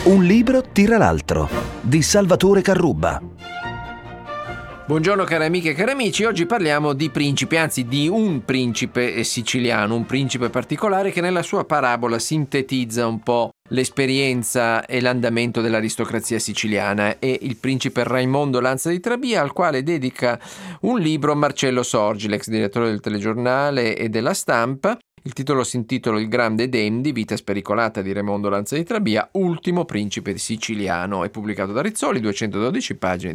Un libro tira l'altro, di Salvatore Carrubba. Buongiorno cari amiche e cari amici, oggi parliamo di principi, anzi di un principe siciliano, un principe particolare che nella sua parabola sintetizza un po' l'esperienza e l'andamento dell'aristocrazia siciliana. È il principe Raimondo Lanza di Trabia, al quale dedica un libro Marcello Sorgi, l'ex direttore del Telegiornale e della Stampa. Il titolo si intitola Il grande Dendi, vita spericolata di Raimondo Lanza di Trabia, ultimo principe siciliano. È pubblicato da Rizzoli, 212 pagine,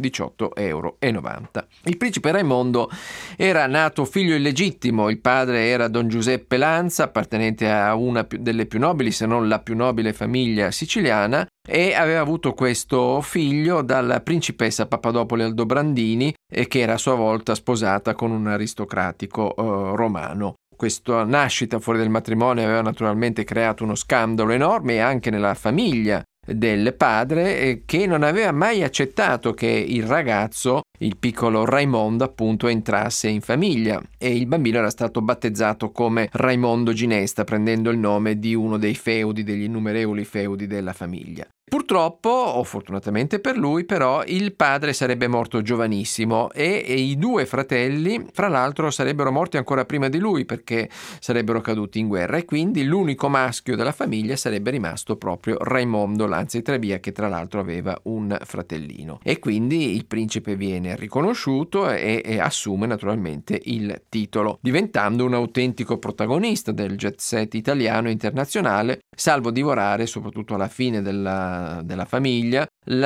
18,90 €. Il principe Raimondo era nato figlio illegittimo. Il padre era Don Giuseppe Lanza, appartenente a una delle più nobili, se non la più nobile famiglia siciliana, e aveva avuto questo figlio dalla principessa Papadopoli Aldobrandini, che era a sua volta sposata con un aristocratico romano. Questa nascita fuori del matrimonio aveva naturalmente creato uno scandalo enorme anche nella famiglia del padre, che non aveva mai accettato che il ragazzo, il piccolo Raimondo appunto, entrasse in famiglia, e il bambino era stato battezzato come Raimondo Ginesta, prendendo il nome di uno dei feudi, degli innumerevoli feudi della famiglia. Purtroppo, o fortunatamente per lui, però, il padre sarebbe morto giovanissimo e i due fratelli, fra l'altro, sarebbero morti ancora prima di lui perché sarebbero caduti in guerra, e quindi l'unico maschio della famiglia sarebbe rimasto proprio Raimondo Lanza di Trabia, che tra l'altro aveva un fratellino. E quindi il principe viene riconosciuto e assume naturalmente il titolo, diventando un autentico protagonista del jet set italiano e internazionale, salvo divorare, soprattutto alla fine della famiglia,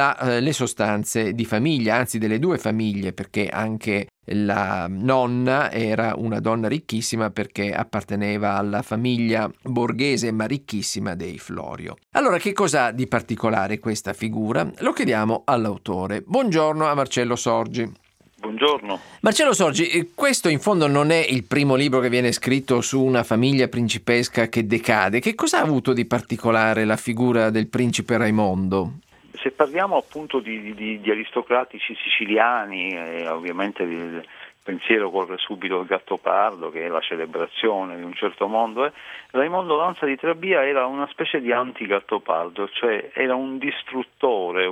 le sostanze di famiglia, anzi delle due famiglie, perché anche la nonna era una donna ricchissima perché apparteneva alla famiglia borghese ma ricchissima dei Florio. Allora, che cosa ha di particolare questa figura? Lo chiediamo all'autore. Buongiorno a Marcello Sorgi. Buongiorno. Marcello Sorgi, questo in fondo non è il primo libro che viene scritto su una famiglia principesca che decade. Che cosa ha avuto di particolare la figura del principe Raimondo? Se parliamo appunto di aristocratici siciliani, ovviamente il pensiero corre subito al Gattopardo, che è la celebrazione di un certo mondo. Raimondo Lanza di Trabia era una specie di anti-Gattopardo, cioè era un distruttore,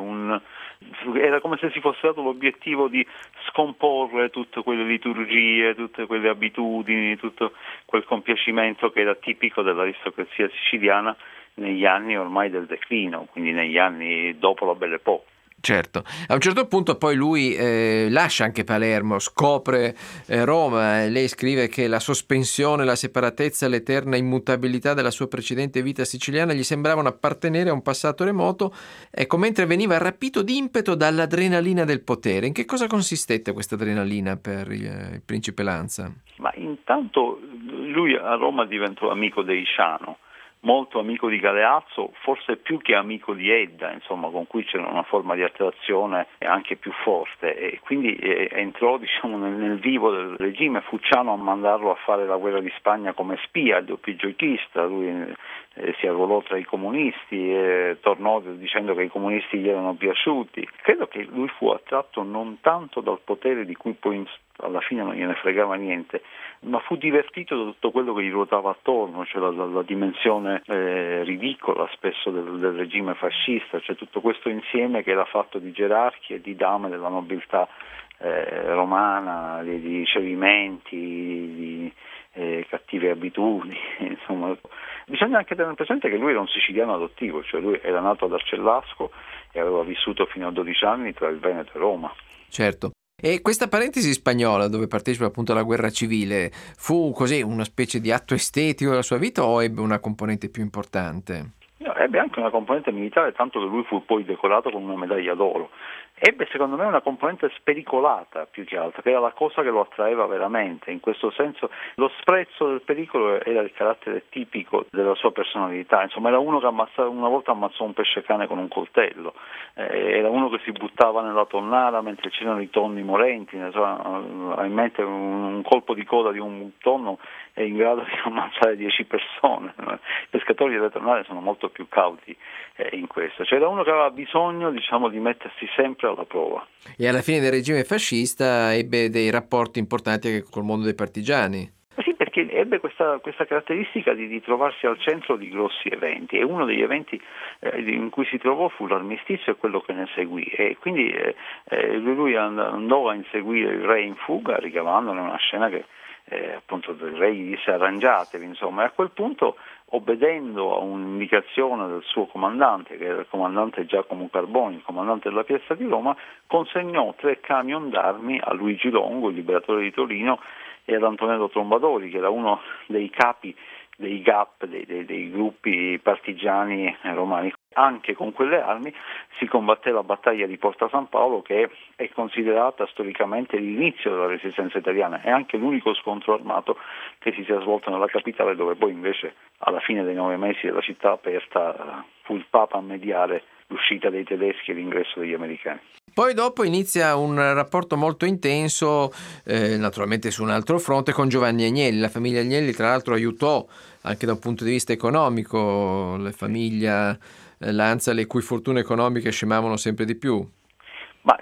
era come se si fosse dato l'obiettivo di scomporre tutte quelle liturgie, tutte quelle abitudini, tutto quel compiacimento che era tipico dell'aristocrazia siciliana negli anni ormai del declino, quindi negli anni dopo la Belle Époque. Certo, a un certo punto poi lui lascia anche Palermo, scopre Roma. Lei scrive che la sospensione, la separatezza, l'eterna immutabilità della sua precedente vita siciliana gli sembravano appartenere a un passato remoto, ecco, mentre veniva rapito d'impeto dall'adrenalina del potere. In che cosa consistette questa adrenalina per il principe Lanza? Ma intanto lui a Roma diventò amico dei Ciano, molto amico di Galeazzo, forse più che amico di Edda, insomma, con cui c'era una forma di attrazione anche più forte, e quindi entrò, diciamo, nel vivo del regime. Fu Ciano a mandarlo a fare la guerra di Spagna come spia, il doppioggiochista. Lui si arruolò tra i comunisti e tornò dicendo che i comunisti gli erano piaciuti. Credo che lui fu attratto non tanto dal potere, di cui poi alla fine non gliene fregava niente, ma fu divertito da tutto quello che gli ruotava attorno, cioè la dimensione ridicola spesso del regime fascista, cioè tutto questo insieme che era fatto di gerarchi e di dame della nobiltà romana, di ricevimenti, di cattive abitudini, insomma. Bisogna anche tenere presente che lui era un siciliano adottivo, cioè lui era nato ad Arcellasco e aveva vissuto fino a 12 anni tra il Veneto e Roma. Certo. E questa parentesi spagnola, dove partecipa appunto alla guerra civile, fu così una specie di atto estetico della sua vita o ebbe una componente più importante? No, ebbe anche una componente militare, tanto che lui fu poi decorato con una medaglia d'oro. Ebbe secondo me una componente spericolata più che altro, che era la cosa che lo attraeva veramente. In questo senso lo sprezzo del pericolo era il carattere tipico della sua personalità. Insomma, era uno che una volta ammazzò un pesce cane con un coltello, era uno che si buttava nella tonnara mentre c'erano i tonni morenti. Ha in mente un colpo di coda di un tonno è in grado di ammazzare 10 persone. I pescatori delle tonnare sono molto più cauti in questo. Cioè era uno che aveva bisogno, diciamo, di mettersi sempre alla prova. E alla fine del regime fascista ebbe dei rapporti importanti anche col mondo dei partigiani. Sì, perché che ebbe questa caratteristica di trovarsi al centro di grossi eventi, e uno degli eventi in cui si trovò fu l'armistizio e quello che ne seguì, e quindi lui andò a inseguire il re in fuga, ricavandone una scena che appunto il re gli disse arrangiatevi, insomma, e a quel punto, obbedendo a un'indicazione del suo comandante, che era il comandante Giacomo Carboni, il comandante della piazza di Roma, consegnò 3 camion d'armi a Luigi Longo, il liberatore di Torino, e ad Antonello Trombadori, che era uno dei capi dei GAP, dei gruppi partigiani romani. Anche con quelle armi si combatté la battaglia di Porta San Paolo, che è considerata storicamente l'inizio della resistenza italiana, è anche l'unico scontro armato che si sia svolto nella capitale, dove poi invece alla fine dei 9 mesi della città aperta fu il Papa a mediare l'uscita dei tedeschi e l'ingresso degli americani. Poi dopo inizia un rapporto molto intenso, naturalmente su un altro fronte, con Giovanni Agnelli. La famiglia Agnelli tra l'altro aiutò anche da un punto di vista economico la famiglia Lanza, le cui fortune economiche scemavano sempre di più. Ma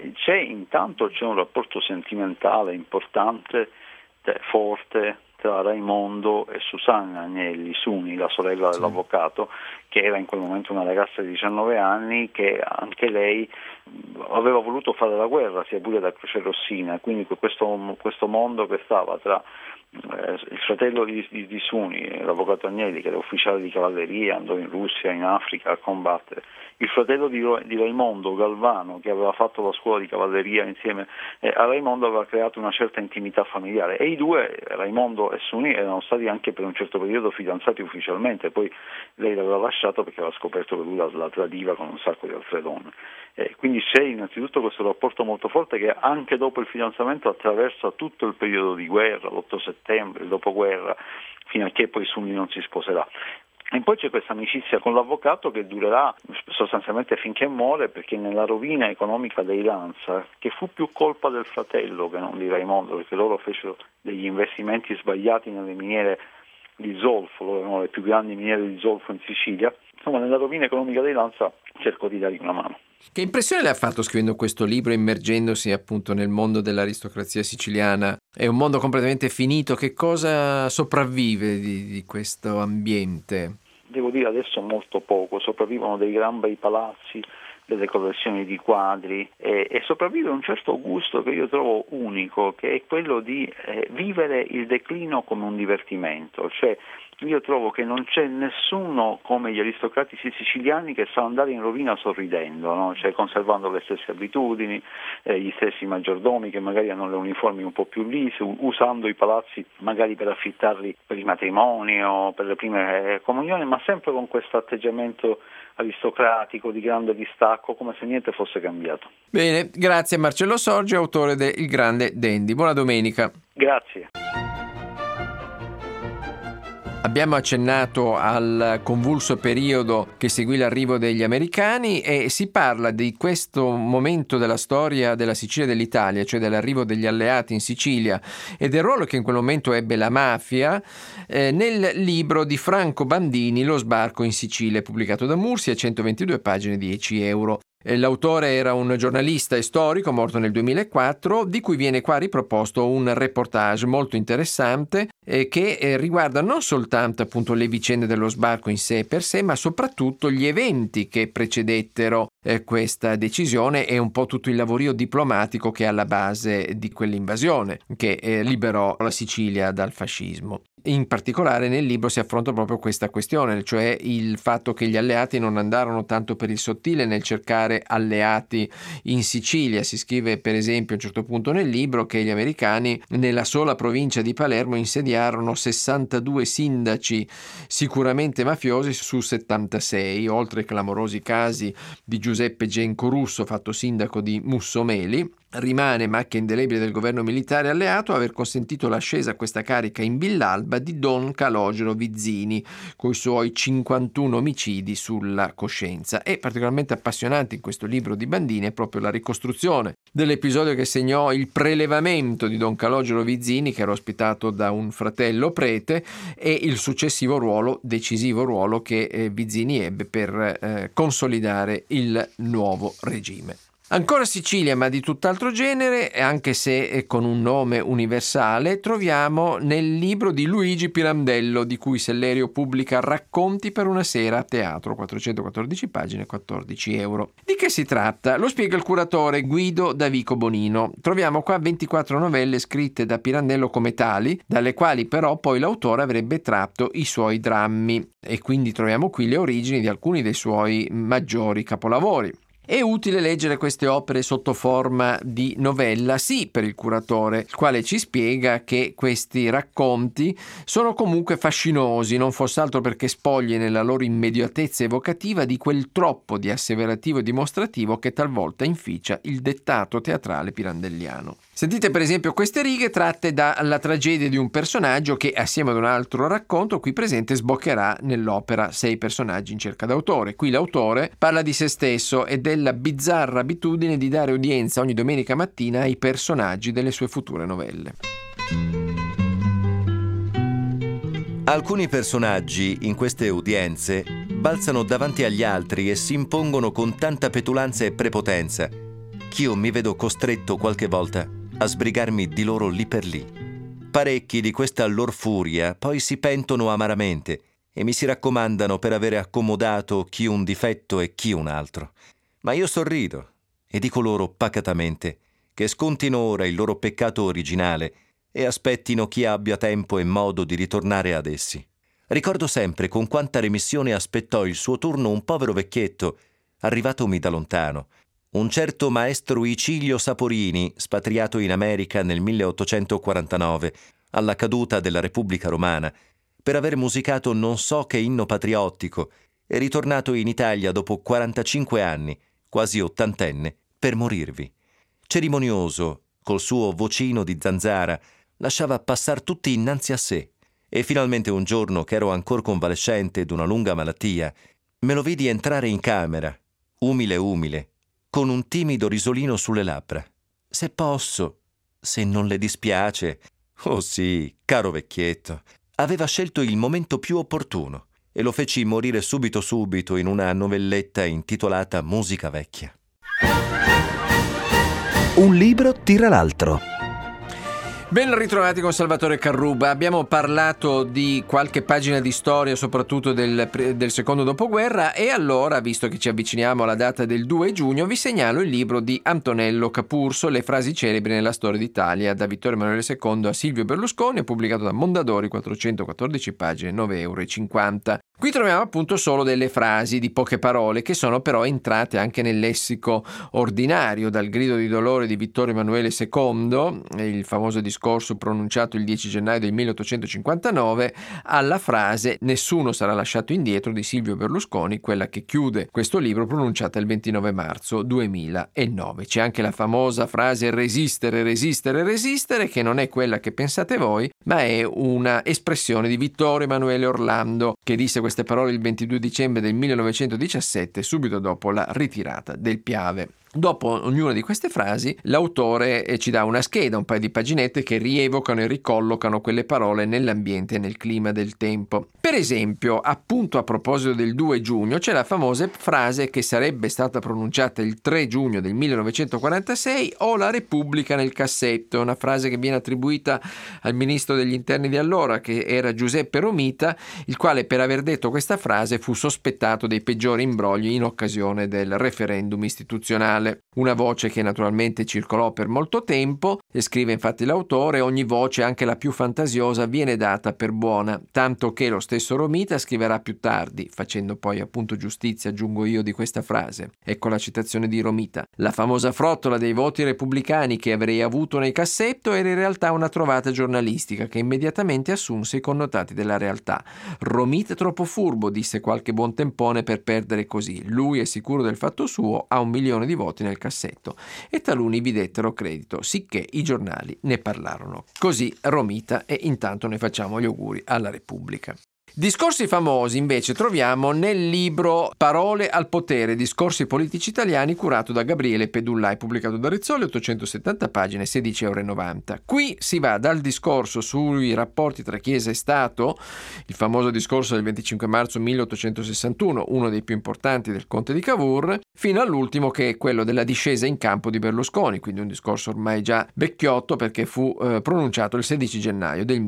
c'è un rapporto sentimentale importante, forte, tra Raimondo e Susanna Agnelli Suni, la sorella dell'avvocato, che era in quel momento una ragazza di 19 anni, che anche lei aveva voluto fare la guerra, sia pure da Croce Rossina, quindi questo mondo che stava tra il fratello di Suni, l'avvocato Agnelli, che era ufficiale di cavalleria, andò in Russia, in Africa a combattere, il fratello di Raimondo, Galvano, che aveva fatto la scuola di cavalleria insieme a Raimondo, aveva creato una certa intimità familiare, e i due, Raimondo e Suni, erano stati anche per un certo periodo fidanzati ufficialmente. Poi lei l'aveva lasciato perché aveva scoperto che lui la tradiva con un sacco di altre donne. Quindi c'è innanzitutto questo rapporto molto forte che anche dopo il fidanzamento attraversa tutto il periodo di guerra, l'8 settembre, il dopoguerra, fino a che poi Suni non si sposerà. E poi c'è questa amicizia con l'avvocato che durerà sostanzialmente finché muore, perché nella rovina economica dei Lanza, che fu più colpa del fratello che non di Raimondo, perché loro fecero degli investimenti sbagliati nelle miniere di zolfo, loro erano le più grandi miniere di zolfo in Sicilia, insomma nella rovina economica dei Lanza cercò di dargli una mano. Che impressione le ha fatto scrivendo questo libro, immergendosi appunto nel mondo dell'aristocrazia siciliana? È un mondo completamente finito, che cosa sopravvive di questo ambiente? Devo dire adesso molto poco, sopravvivono dei gran bei palazzi, delle collezioni di quadri, e sopravvive un certo gusto che io trovo unico, che è quello di vivere il declino come un divertimento. Cioè io trovo che non c'è nessuno come gli aristocratici siciliani che sa andare in rovina sorridendo, no? Cioè conservando le stesse abitudini, gli stessi maggiordomi che magari hanno le uniformi un po' più lise, usando i palazzi magari per affittarli per i matrimoni o per le prime comunioni, ma sempre con questo atteggiamento aristocratico, di grande distacco, come se niente fosse cambiato. Bene, grazie a Marcello Sorgi, autore de Il Grande Dandy. Buona domenica. Grazie. Abbiamo accennato al convulso periodo che seguì l'arrivo degli americani e si parla di questo momento della storia della Sicilia e dell'Italia, cioè dell'arrivo degli alleati in Sicilia e del ruolo che in quel momento ebbe la mafia, nel libro di Franco Bandini Lo sbarco in Sicilia, pubblicato da Mursia, 122 pagine, 10 euro. L'autore era un giornalista e storico morto nel 2004, di cui viene qua riproposto un reportage molto interessante che riguarda non soltanto appunto le vicende dello sbarco in sé per sé, ma soprattutto gli eventi che precedettero questa decisione e un po' tutto il lavorio diplomatico che è alla base di quell'invasione che liberò la Sicilia dal fascismo. In particolare nel libro si affronta proprio questa questione, cioè il fatto che gli alleati non andarono tanto per il sottile nel cercare alleati in Sicilia. Si scrive per esempio a un certo punto nel libro che gli americani nella sola provincia di Palermo insediarono 62 sindaci sicuramente mafiosi su 76, oltre ai clamorosi casi di Giuseppe Genco Russo, fatto sindaco di Mussomeli. Rimane macchia indelebile del governo militare alleato aver consentito l'ascesa a questa carica in Villalba di Don Calogero Vizzini, coi suoi 51 omicidi sulla coscienza. E particolarmente appassionante in questo libro di Bandini è proprio la ricostruzione dell'episodio che segnò il prelevamento di Don Calogero Vizzini, che era ospitato da un fratello prete, e il successivo ruolo, decisivo ruolo, che Vizzini ebbe per consolidare il nuovo regime. Ancora Sicilia, ma di tutt'altro genere, anche se con un nome universale, troviamo nel libro di Luigi Pirandello, di cui Sellerio pubblica Racconti per una sera a teatro, 414 pagine, 14 euro. Di che si tratta? Lo spiega il curatore Guido Davico Bonino. Troviamo qua 24 novelle scritte da Pirandello come tali, dalle quali però poi l'autore avrebbe tratto i suoi drammi, e quindi troviamo qui le origini di alcuni dei suoi maggiori capolavori. È utile leggere queste opere sotto forma di novella, sì, per il curatore, il quale ci spiega che questi racconti sono comunque fascinosi, non fosse altro perché spogli nella loro immediatezza evocativa di quel troppo di asseverativo e dimostrativo che talvolta inficia il dettato teatrale pirandelliano. Sentite per esempio queste righe tratte dalla tragedia di un personaggio che, assieme ad un altro racconto qui presente, sboccherà nell'opera Sei personaggi in cerca d'autore. Qui l'autore parla di se stesso e della bizzarra abitudine di dare udienza ogni domenica mattina ai personaggi delle sue future novelle. Alcuni personaggi in queste udienze balzano davanti agli altri e si impongono con tanta petulanza e prepotenza ch'io mi vedo costretto qualche volta a sbrigarmi di loro lì per lì. Parecchi di questa lor furia poi si pentono amaramente e mi si raccomandano per avere accomodato chi un difetto e chi un altro. Ma io sorrido e dico loro pacatamente che scontino ora il loro peccato originale e aspettino chi abbia tempo e modo di ritornare ad essi. Ricordo sempre con quanta remissione aspettò il suo turno un povero vecchietto, arrivatomi da lontano, un certo maestro Icilio Saporini, spatriato in America nel 1849, alla caduta della Repubblica Romana, per aver musicato non so che inno patriottico, e ritornato in Italia dopo 45 anni, quasi ottantenne, per morirvi. Cerimonioso, col suo vocino di zanzara, lasciava passar tutti innanzi a sé, e finalmente un giorno, che ero ancor convalescente d'una lunga malattia, me lo vidi entrare in camera, umile, con un timido risolino sulle labbra. Se posso, se non le dispiace. Oh sì, caro vecchietto, aveva scelto il momento più opportuno e lo feci morire subito in una novelletta intitolata Musica vecchia. Un libro tira l'altro. Ben ritrovati con Salvatore Carrubba. Abbiamo parlato di qualche pagina di storia, soprattutto del secondo dopoguerra, e allora, visto che ci avviciniamo alla data del 2 giugno, vi segnalo il libro di Antonello Capurso, Le frasi celebri nella storia d'Italia, da Vittorio Emanuele II a Silvio Berlusconi, pubblicato da Mondadori, 414 pagine, 9,50 euro. Qui troviamo appunto solo delle frasi di poche parole che sono però entrate anche nel lessico ordinario, dal grido di dolore di Vittorio Emanuele II, il famoso discorso pronunciato il 10 gennaio del 1859, alla frase "Nessuno sarà lasciato indietro" di Silvio Berlusconi, quella che chiude questo libro, pronunciata il 29 marzo 2009. C'è anche la famosa frase "resistere, resistere, resistere", che non è quella che pensate voi, ma è una espressione di Vittorio Emanuele Orlando, che disse queste parole il 22 dicembre del 1917, subito dopo la ritirata del Piave. Dopo ognuna di queste frasi, l'autore ci dà una scheda, un paio di paginette che rievocano e ricollocano quelle parole nell'ambiente e nel clima del tempo. Per esempio, appunto a proposito del 2 giugno, c'è la famosa frase che sarebbe stata pronunciata il 3 giugno del 1946: "Ho la Repubblica nel cassetto", una frase che viene attribuita al ministro degli interni di allora, che era Giuseppe Romita, il quale per aver detto questa frase fu sospettato dei peggiori imbrogli in occasione del referendum istituzionale. Una voce che naturalmente circolò per molto tempo, e scrive infatti l'autore: "Ogni voce, anche la più fantasiosa, viene data per buona, tanto che lo stesso Romita scriverà più tardi", facendo poi appunto giustizia, aggiungo io, di questa frase. Ecco la citazione di Romita: "La famosa frottola dei voti repubblicani che avrei avuto nel cassetto era in realtà una trovata giornalistica che immediatamente assunse i connotati della realtà. Romita è troppo furbo", disse qualche buontempone, "per perdere così. Lui è sicuro del fatto suo, ha 1 milione di voti nel cassetto", e taluni vi dettero credito, sicché i giornali ne parlarono. Così Romita, e intanto noi facciamo gli auguri alla Repubblica. Discorsi famosi invece troviamo nel libro Parole al potere, discorsi politici italiani, curato da Gabriele Pedullai, pubblicato da Rizzoli, 870 pagine, 16,90 €. Qui si va dal discorso sui rapporti tra Chiesa e Stato, il famoso discorso del 25 marzo 1861, uno dei più importanti del conte di Cavour, fino all'ultimo che è quello della discesa in campo di Berlusconi, quindi un discorso ormai già vecchiotto perché fu pronunciato il 16 gennaio del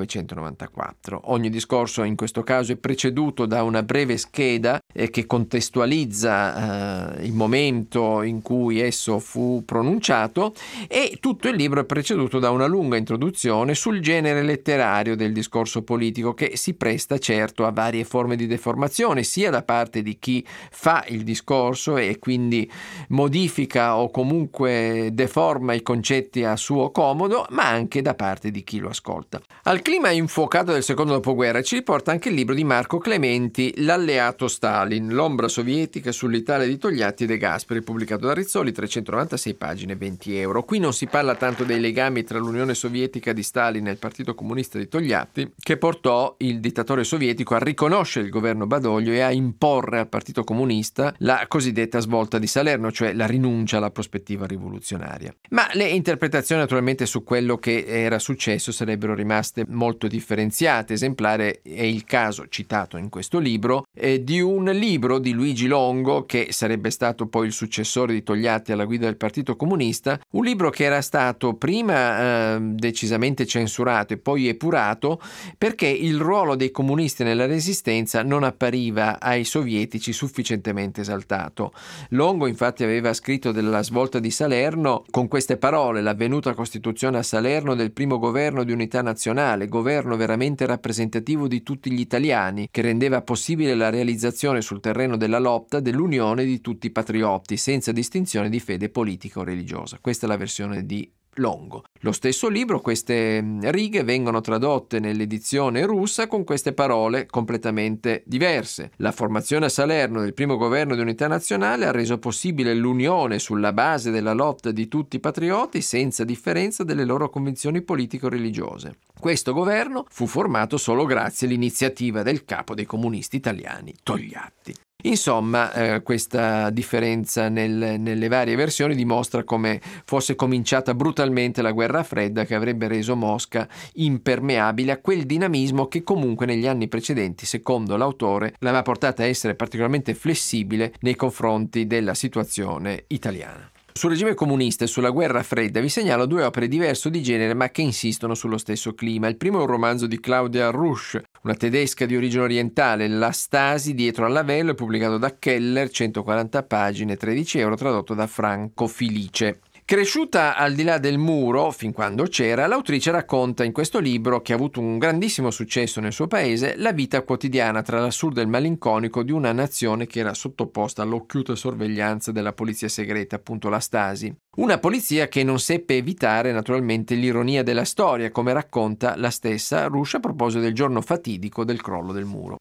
1994. Ogni discorso in questo caso è preceduto da una breve scheda che contestualizza il momento in cui esso fu pronunciato, e tutto il libro è preceduto da una lunga introduzione sul genere letterario del discorso politico, che si presta certo a varie forme di deformazione, sia da parte di chi fa il discorso e quindi modifica o comunque deforma i concetti a suo comodo, ma anche da parte di chi lo ascolta. Al clima infuocato del secondo dopoguerra ci riporta anche il libro di Marco Clementi, L'alleato Stalin, l'ombra sovietica sull'Italia di Togliatti e De Gasperi, pubblicato da Rizzoli, 396 pagine, 20 €. Qui non si parla tanto dei legami tra l'Unione Sovietica di Stalin e il Partito Comunista di Togliatti, che portò il dittatore sovietico a riconoscere il governo Badoglio e a imporre al Partito Comunista la cosiddetta svolta di Salerno, cioè la rinuncia alla prospettiva rivoluzionaria. Ma le interpretazioni naturalmente su quello che era successo sarebbero rimaste molto differenziate. Esemplare è il caso, citato in questo libro, di un libro di Luigi Longo, che sarebbe stato poi il successore di Togliatti alla guida del Partito Comunista, un libro che era stato prima decisamente censurato e poi epurato perché il ruolo dei comunisti nella resistenza non appariva ai sovietici sufficientemente esaltato. Longo infatti aveva scritto della svolta di Salerno con queste parole: l'avvenuta costituzione a Salerno del primo governo di unità nazionale, governo veramente rappresentativo di tutti gli italiani, che rendeva possibile la realizzazione sul terreno della lotta dell'unione di tutti i patrioti, senza distinzione di fede politica o religiosa. Questa è la versione di Longo. Lo stesso libro, queste righe vengono tradotte nell'edizione russa con queste parole completamente diverse. La formazione a Salerno del primo governo di unità nazionale ha reso possibile l'unione sulla base della lotta di tutti i patrioti senza differenza delle loro convinzioni politico-religiose. Questo governo fu formato solo grazie all'iniziativa del capo dei comunisti italiani, Togliatti. Insomma, questa differenza nelle varie versioni dimostra come fosse cominciata brutalmente la guerra fredda, che avrebbe reso Mosca impermeabile a quel dinamismo che comunque negli anni precedenti, secondo l'autore, l'aveva portata a essere particolarmente flessibile nei confronti della situazione italiana. Sul regime comunista e sulla guerra fredda vi segnalo due opere diverse di genere ma che insistono sullo stesso clima. Il primo è un romanzo di Claudia Rusch, una tedesca di origine orientale, La Stasi dietro al lavello, pubblicato da Keller, 140 pagine, 13 €, tradotto da Franco Filice. Cresciuta al di là del muro, fin quando c'era, l'autrice racconta in questo libro, che ha avuto un grandissimo successo nel suo paese, la vita quotidiana tra l'assurdo e il malinconico di una nazione che era sottoposta all'occhiuta sorveglianza della polizia segreta, appunto la Stasi. Una polizia che non seppe evitare naturalmente l'ironia della storia, come racconta la stessa Rusch a proposito del giorno fatidico del crollo del muro.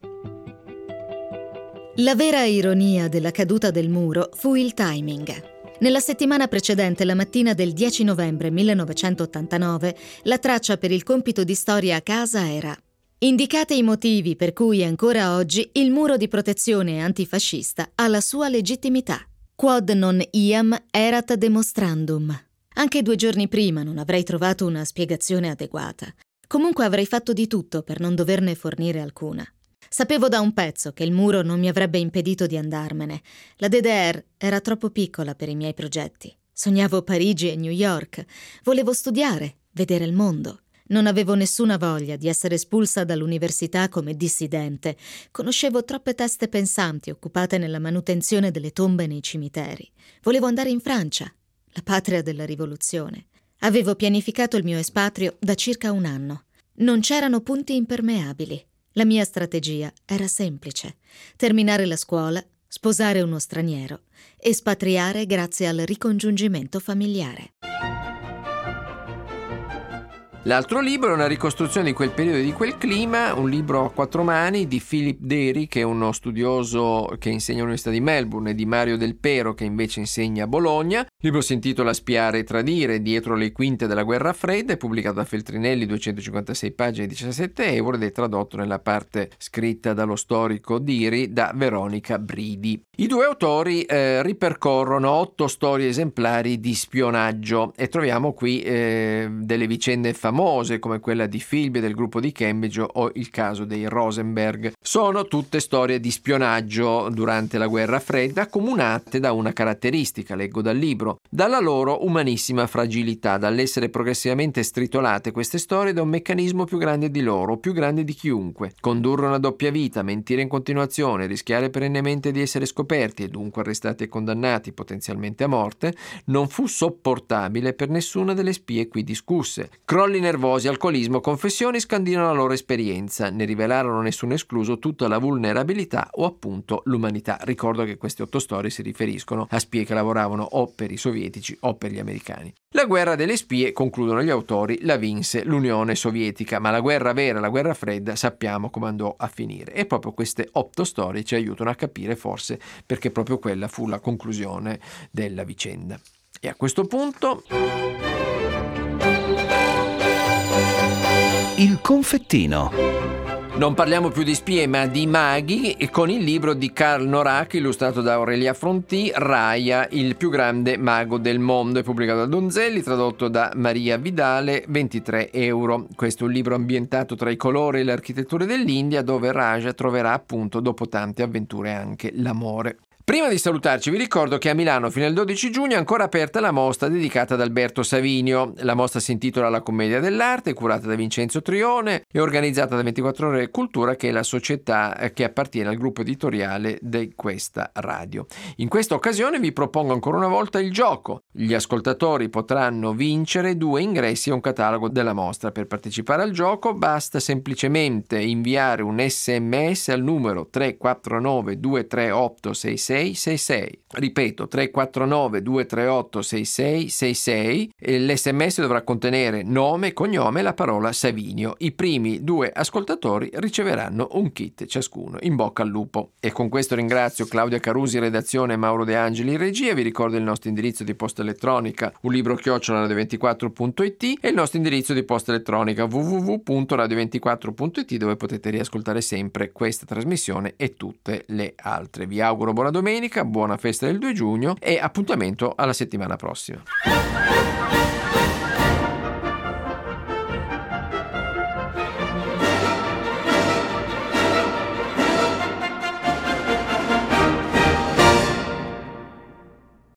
La vera ironia della caduta del muro fu il timing. Nella settimana precedente, la mattina del 10 novembre 1989, la traccia per il compito di storia a casa era: indicate i motivi per cui ancora oggi il muro di protezione antifascista ha la sua legittimità. Quod non iam erat demonstrandum. Anche 2 giorni prima non avrei trovato una spiegazione adeguata. Comunque avrei fatto di tutto per non doverne fornire alcuna. Sapevo da un pezzo che il muro non mi avrebbe impedito di andarmene. La DDR era troppo piccola per i miei progetti. Sognavo Parigi e New York. Volevo studiare, vedere il mondo. Non avevo nessuna voglia di essere espulsa dall'università come dissidente. Conoscevo troppe teste pensanti occupate nella manutenzione delle tombe nei cimiteri. Volevo andare in Francia, la patria della rivoluzione. Avevo pianificato il mio espatrio da circa 1 anno. Non c'erano punti impermeabili. La mia strategia era semplice: terminare la scuola, sposare uno straniero, espatriare grazie al ricongiungimento familiare. L'altro libro è una ricostruzione di quel periodo e di quel clima, un libro a 4 mani di Philip Dery, che è uno studioso che insegna all'Università di Melbourne, e di Mario Del Pero, che invece insegna a Bologna. Il libro si intitola Spiare e tradire, dietro le quinte della guerra fredda, è pubblicato da Feltrinelli, 256 pagine, 17 euro, ed è tradotto nella parte scritta dallo storico Dery da Veronica Bridi. I due autori ripercorrono 8 storie esemplari di spionaggio e troviamo qui delle vicende famose come quella di Philby e del gruppo di Cambridge o il caso dei Rosenberg. Sono tutte storie di spionaggio durante la guerra fredda, accomunate da una caratteristica, leggo dal libro, dalla loro umanissima fragilità, dall'essere progressivamente stritolate queste storie da un meccanismo più grande di loro, più grande di chiunque. Condurre una doppia vita, mentire in continuazione, rischiare perennemente di essere scoperti e dunque arrestati e condannati potenzialmente a morte, non fu sopportabile per nessuna delle spie qui discusse. Crolli nervosi, alcolismo, confessioni scandinano la loro esperienza, ne rivelarono nessuno escluso tutta la vulnerabilità o appunto l'umanità. Ricordo che queste 8 storie si riferiscono a spie che lavoravano o per i sovietici o per gli americani. La guerra delle spie, concludono gli autori, la vinse l'Unione Sovietica, ma la guerra vera, la guerra fredda, sappiamo come andò a finire. E proprio queste 8 storie ci aiutano a capire forse perché proprio quella fu la conclusione della vicenda. E a questo punto... Il confettino. Non parliamo più di spie ma di maghi, e con il libro di Karl Norak illustrato da Aurelia Fronti, Raya, il più grande mago del mondo, è pubblicato da Donzelli, tradotto da Maria Vidale, 23 euro. Questo è un libro ambientato tra i colori e le architetture dell'India, dove Raja troverà appunto dopo tante avventure anche l'amore. Prima di salutarci vi ricordo che a Milano fino al 12 giugno è ancora aperta la mostra dedicata ad Alberto Savinio. La mostra si intitola La commedia dell'arte, curata da Vincenzo Trione e organizzata da 24 Ore Cultura, che è la società che appartiene al gruppo editoriale di questa radio. In questa occasione vi propongo ancora una volta il gioco. Gli ascoltatori potranno vincere 2 ingressi a un catalogo della mostra. Per partecipare al gioco basta semplicemente inviare un SMS al numero 349 238 6666. Ripeto, 349 238 6666, e l'SMS dovrà contenere nome, cognome e la parola Savinio. I primi 2 ascoltatori riceveranno un kit ciascuno. In bocca al lupo. E con questo ringrazio Claudia Carusi, redazione, e Mauro De Angeli in regia. Vi ricordo il nostro indirizzo di posta elettronica unlibro@radio24.it e il nostro indirizzo di posta elettronica www.radio24.it, dove potete riascoltare sempre questa trasmissione e tutte le altre. Vi auguro buona domenica, buona festa del 2 giugno e appuntamento alla settimana prossima.